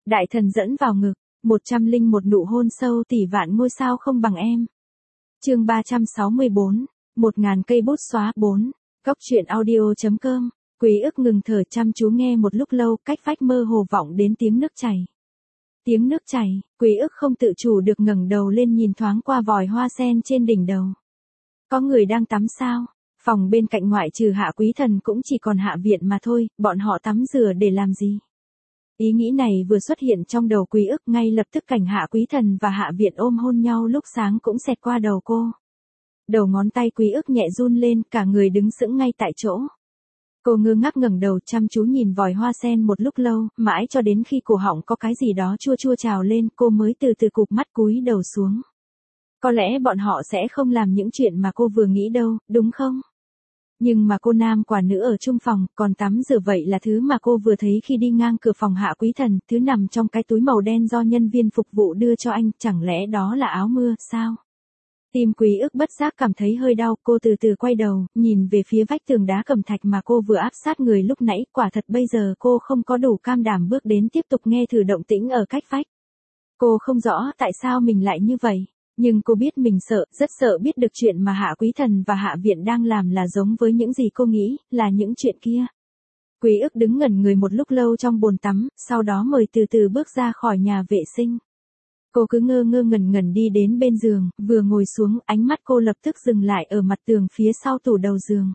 Đại thần dẫn vào ngực, 101 nụ hôn sâu tỷ vạn ngôi sao không bằng em. Chương 364, 1000 cây bút xóa 4. Góc truyện audio.com. Quý ức ngừng thở chăm chú nghe một lúc lâu, cách vách mơ hồ vọng đến tiếng nước chảy. Tiếng nước chảy, Quý ức không tự chủ được ngẩng đầu lên nhìn thoáng qua vòi hoa sen trên đỉnh đầu. Có người đang tắm sao? Phòng bên cạnh ngoại trừ Hạ Quý Thần cũng chỉ còn Hạ Viện mà thôi, bọn họ tắm rửa để làm gì? Ý nghĩ này vừa xuất hiện trong đầu Quý ức, ngay lập tức cảnh Hạ Quý Thần và Hạ Viện ôm hôn nhau lúc sáng cũng xẹt qua đầu cô. Đầu ngón tay Quý ức nhẹ run lên, cả người đứng sững ngay tại chỗ. Cô ngơ ngác ngẩng đầu chăm chú nhìn vòi hoa sen một lúc lâu, mãi cho đến khi cổ họng có cái gì đó chua chua trào lên, cô mới từ từ cụp mắt cúi đầu xuống. Có lẽ bọn họ sẽ không làm những chuyện mà cô vừa nghĩ đâu, đúng không? Nhưng mà cô nam quả nữ ở chung phòng, còn tắm rửa vậy là thứ mà cô vừa thấy khi đi ngang cửa phòng Hạ Quý Thần, thứ nằm trong cái túi màu đen do nhân viên phục vụ đưa cho anh, chẳng lẽ đó là áo mưa, sao? Tim Quý ức bất giác cảm thấy hơi đau, cô từ từ quay đầu, nhìn về phía vách tường đá cẩm thạch mà cô vừa áp sát người lúc nãy, quả thật bây giờ cô không có đủ can đảm bước đến tiếp tục nghe thử động tĩnh ở cách vách. Cô không rõ tại sao mình lại như vậy. Nhưng cô biết mình sợ, rất sợ biết được chuyện mà Hạ Quý Thần và Hạ Viện đang làm là giống với những gì cô nghĩ, là những chuyện kia. Quý ức đứng ngẩn người một lúc lâu trong bồn tắm, sau đó mời từ từ bước ra khỏi nhà vệ sinh. Cô cứ ngơ ngơ ngẩn ngẩn đi đến bên giường, vừa ngồi xuống, ánh mắt cô lập tức dừng lại ở mặt tường phía sau tủ đầu giường.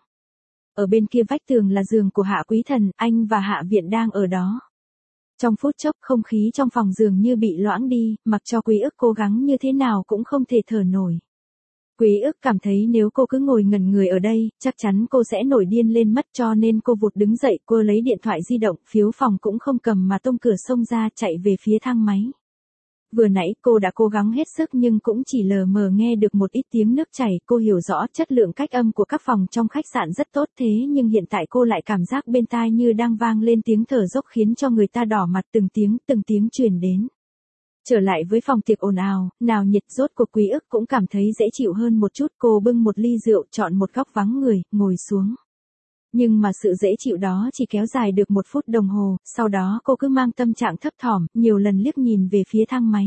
Ở bên kia vách tường là giường của Hạ Quý Thần, anh và Hạ Viện đang ở đó. Trong phút chốc không khí trong phòng giường như bị loãng đi, mặc cho Quý ức cố gắng như thế nào cũng không thể thở nổi. Quý ức cảm thấy nếu cô cứ ngồi ngẩn người ở đây, chắc chắn cô sẽ nổi điên lên mất, cho nên cô vụt đứng dậy, cô lấy điện thoại di động, phiếu phòng cũng không cầm mà tung cửa xông ra, chạy về phía thang máy. Vừa nãy cô đã cố gắng hết sức nhưng cũng chỉ lờ mờ nghe được một ít tiếng nước chảy, cô hiểu rõ chất lượng cách âm của các phòng trong khách sạn rất tốt, thế nhưng hiện tại cô lại cảm giác bên tai như đang vang lên tiếng thở dốc khiến cho người ta đỏ mặt, từng tiếng truyền đến. Trở lại với phòng tiệc ồn ào, nào nhiệt, rốt cuộc Quý ức cũng cảm thấy dễ chịu hơn một chút, cô bưng một ly rượu, chọn một góc vắng người, ngồi xuống. Nhưng mà sự dễ chịu đó chỉ kéo dài được 1 phút đồng hồ, sau đó cô cứ mang tâm trạng thấp thỏm, nhiều lần liếc nhìn về phía thang máy.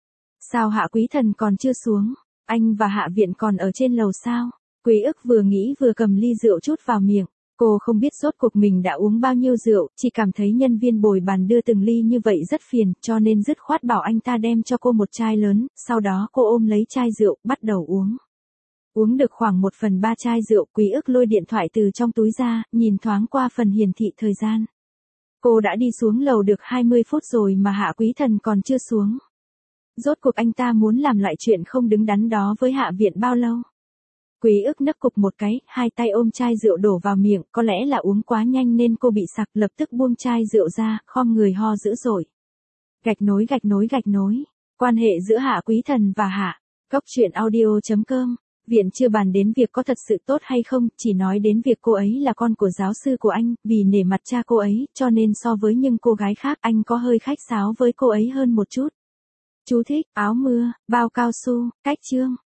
Sao Hạ Quý Thần còn chưa xuống? Anh và Hạ Viện còn ở trên lầu sao? Quý ức vừa nghĩ vừa cầm ly rượu chút vào miệng. Cô không biết rốt cuộc mình đã uống bao nhiêu rượu, chỉ cảm thấy nhân viên bồi bàn đưa từng ly như vậy rất phiền, cho nên dứt khoát bảo anh ta đem cho cô một chai lớn, sau đó cô ôm lấy chai rượu, bắt đầu uống. Uống được khoảng 1/3 chai rượu, Quý ức lôi điện thoại từ trong túi ra, nhìn thoáng qua phần hiển thị thời gian. Cô đã đi xuống lầu được 20 phút rồi mà Hạ Quý Thần còn chưa xuống. Rốt cuộc anh ta muốn làm loại chuyện không đứng đắn đó với Hạ Viện bao lâu? Quý ức nấc cục một cái, hai tay ôm chai rượu đổ vào miệng, có lẽ là uống quá nhanh nên cô bị sặc, lập tức buông chai rượu ra, khom người ho dữ dội. Gạch nối. Quan hệ giữa Hạ Quý Thần và Hạ. Góc truyện audio.com. Viện chưa bàn đến việc có thật sự tốt hay không, chỉ nói đến việc cô ấy là con của giáo sư của anh, vì nể mặt cha cô ấy, cho nên so với những cô gái khác anh có hơi khách sáo với cô ấy hơn một chút. Chú thích, áo mưa, bao cao su, cách chương.